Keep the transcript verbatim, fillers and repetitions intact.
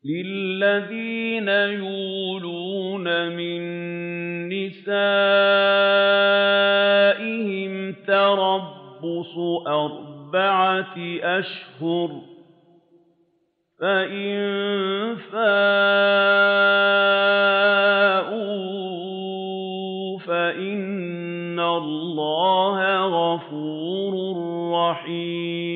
لِّلَّذِينَ يُؤْلُونَ مِن نِّسَائِهِمْ تَرَبُّصُ أَرْبَعَةِ أَشْهُرٍ ۖ فَإِن فَاءُوا فَإِنَّ اللَّهَ غَفُورٌ رَّحِيمٌ